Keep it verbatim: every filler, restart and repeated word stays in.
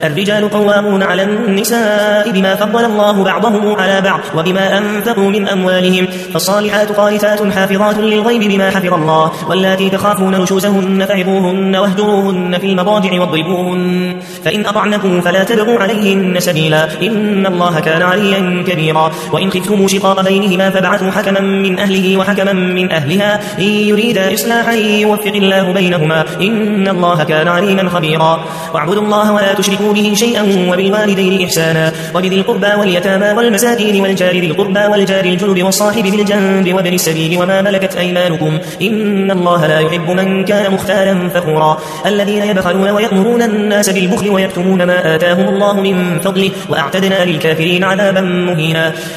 الرجال قوامون على النساء بما فضل الله بعضهم على بعض وبما أنفقوا من أموالهم، فالصالحات قانتات حافظات للغيب بما حفظ الله، واللاتي تخافون نشوزهن فعظوهن واهجروهن في المضاجع واضربوهن، فإن أطعنكم فلا تبغوا عليهن سبيلا، إن الله كان عليا كبيرا. وإن خفتم شقاق بينهما فابعثوا حكما من أهله وحكما من أهلها إن يريدا إصلاحا يوفق الله بينهما، إن الله كان عليما خبيرا. واعبدوا الله ولا تشركوا به شيئا وبالوالدين إحسانا وبذي القربى واليتامى والمساكين والجار ذي القربى والجار الجنب والصاحب بالجنب وابن السبيل وما ملكت أيمانكم، إن الله لا يحب من كان مختالا فخورا. الذين يبخلون ويأمرون الناس بالبخل ويكتمون ما آتاهم الله من فضله وأعتدنا للكافرين عذابا مهينا.